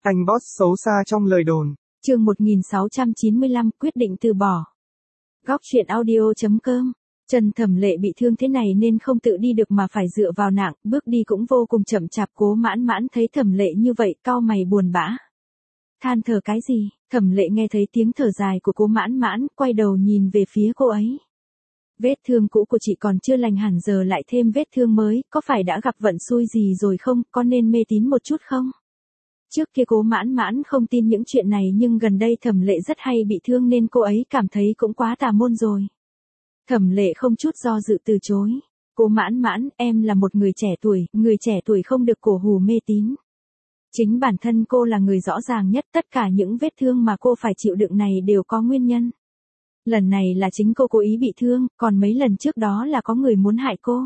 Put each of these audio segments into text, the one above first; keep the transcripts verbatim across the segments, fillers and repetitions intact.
Anh boss xấu xa trong lời đồn. Chương một nghìn sáu trăm chín mươi lăm quyết định từ bỏ. Góc truyện audio chấm com. Trần Thẩm Lệ bị thương thế này nên không tự đi được mà phải dựa vào nạng, bước đi cũng vô cùng chậm chạp. Cố Mãn Mãn thấy Thẩm Lệ như vậy, cau mày buồn bã. Than thở cái gì? Thẩm Lệ nghe thấy tiếng thở dài của Cố Mãn Mãn, quay đầu nhìn về phía cô ấy. Vết thương cũ của chị còn chưa lành hẳn giờ lại thêm vết thương mới, có phải đã gặp vận xui gì rồi không, có nên mê tín một chút không? Trước kia Cố Mãn Mãn không tin những chuyện này nhưng gần đây Thẩm Lệ rất hay bị thương nên cô ấy cảm thấy cũng quá tà môn rồi. Thẩm Lệ không chút do dự từ chối. Cố Mãn Mãn, em là một người trẻ tuổi, người trẻ tuổi không được cổ hủ mê tín. Chính bản thân cô là người rõ ràng nhất, tất cả những vết thương mà cô phải chịu đựng này đều có nguyên nhân. Lần này là chính cô cố ý bị thương, còn mấy lần trước đó là có người muốn hại cô.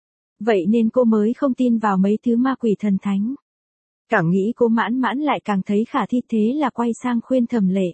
Vậy nên cô mới không tin vào mấy thứ ma quỷ thần thánh. Càng nghĩ Cố Mãn Mãn lại càng thấy khả thi, thế là quay sang khuyên Thẩm Lệ.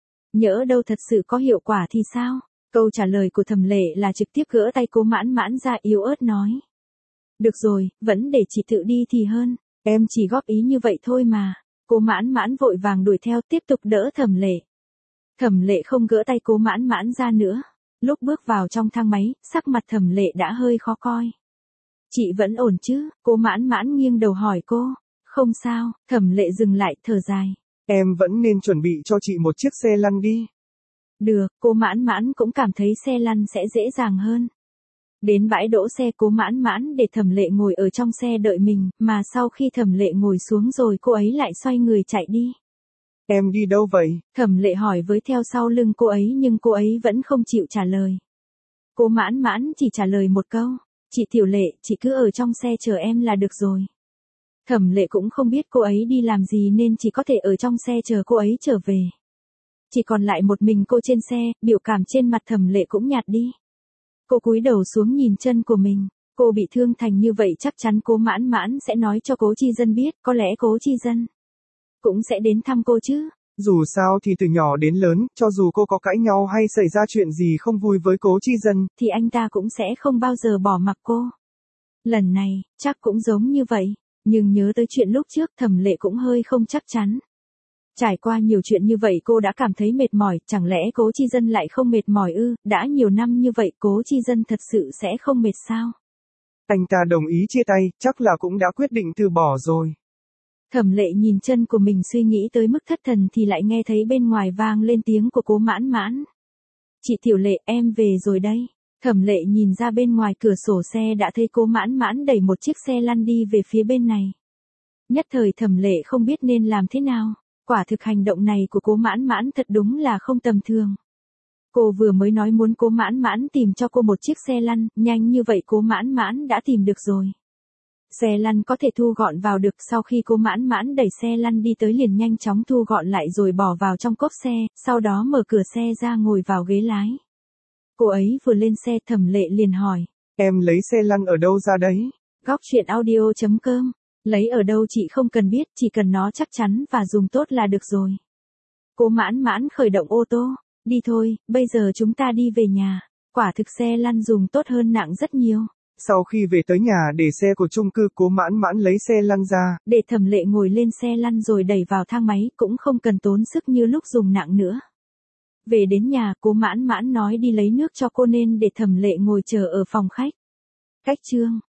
Nhỡ đâu thật sự có hiệu quả thì sao? Câu trả lời của Thẩm Lệ là trực tiếp gỡ tay Cố Mãn Mãn ra, yếu ớt nói. Được rồi, vẫn để chị tự đi thì hơn, em chỉ góp ý như vậy thôi mà. Cố Mãn Mãn vội vàng đuổi theo tiếp tục đỡ Thẩm Lệ. Thẩm Lệ không gỡ tay Cố Mãn Mãn ra nữa. Lúc bước vào trong thang máy, sắc mặt Thẩm Lệ đã hơi khó coi. Chị vẫn ổn chứ? Cố Mãn Mãn nghiêng đầu hỏi cô. Không sao. Thẩm Lệ dừng lại, thở dài. Em vẫn nên chuẩn bị cho chị một chiếc xe lăn đi. Được, Cố Mãn Mãn cũng cảm thấy xe lăn sẽ dễ dàng hơn. Đến bãi đỗ xe, Cố Mãn Mãn để Thẩm Lệ ngồi ở trong xe đợi mình, mà sau khi Thẩm Lệ ngồi xuống rồi cô ấy lại xoay người chạy đi. Em đi đâu vậy? Thẩm Lệ hỏi với theo sau lưng cô ấy nhưng cô ấy vẫn không chịu trả lời. Cố Mãn Mãn chỉ trả lời một câu. Chị Tiểu Lệ, chị cứ ở trong xe chờ em là được rồi. Thẩm Lệ cũng không biết cô ấy đi làm gì nên chỉ có thể ở trong xe chờ cô ấy trở về. Chỉ còn lại một mình cô trên xe, biểu cảm trên mặt Thẩm Lệ cũng nhạt đi. Cô cúi đầu xuống nhìn chân của mình. Cô bị thương thành như vậy chắc chắn Cố Mãn Mãn sẽ nói cho Cố Chi Dân biết, có lẽ Cố Chi Dân cũng sẽ đến thăm cô chứ. Dù sao thì từ nhỏ đến lớn, cho dù cô có cãi nhau hay xảy ra chuyện gì không vui với Cố Chi Dân, thì anh ta cũng sẽ không bao giờ bỏ mặc cô. Lần này, chắc cũng giống như vậy, nhưng nhớ tới chuyện lúc trước Thẩm Lệ cũng hơi không chắc chắn. Trải qua nhiều chuyện như vậy cô đã cảm thấy mệt mỏi, chẳng lẽ Cố Chi Dân lại không mệt mỏi ư? Đã nhiều năm như vậy Cố Chi Dân thật sự sẽ không mệt sao? Anh ta đồng ý chia tay, chắc là cũng đã quyết định từ bỏ rồi. Thẩm Lệ nhìn chân của mình suy nghĩ tới mức thất thần thì lại nghe thấy bên ngoài vang lên tiếng của Cố Mãn Mãn. Chị Tiểu Lệ, em về rồi đây. Thẩm Lệ nhìn ra bên ngoài cửa sổ xe đã thấy Cố Mãn Mãn đẩy một chiếc xe lăn đi về phía bên này. Nhất thời Thẩm Lệ không biết nên làm thế nào. Quả thực hành động này của Cố Mãn Mãn thật đúng là không tầm thường. Cô vừa mới nói muốn Cố Mãn Mãn tìm cho cô một chiếc xe lăn, nhanh như vậy Cố Mãn Mãn đã tìm được rồi. Xe lăn có thể thu gọn vào được, sau khi Cố Mãn Mãn đẩy xe lăn đi tới liền nhanh chóng thu gọn lại rồi bỏ vào trong cốp xe, sau đó mở cửa xe ra ngồi vào ghế lái. Cô ấy vừa lên xe Thẩm Lệ liền hỏi. Em lấy xe lăn ở đâu ra đấy? Góc truyện audio chấm com. Lấy ở đâu chị không cần biết, chỉ cần nó chắc chắn và dùng tốt là được rồi. Cố Mãn Mãn khởi động ô tô. Đi thôi, bây giờ chúng ta đi về nhà. Quả thực xe lăn dùng tốt hơn nặng rất nhiều. Sau khi về tới nhà để xe của chung cư, Cố Mãn Mãn lấy xe lăn ra. Để Thẩm Lệ ngồi lên xe lăn rồi đẩy vào thang máy, cũng không cần tốn sức như lúc dùng nặng nữa. Về đến nhà, Cố Mãn Mãn nói đi lấy nước cho cô nên để Thẩm Lệ ngồi chờ ở phòng khách. Cách chương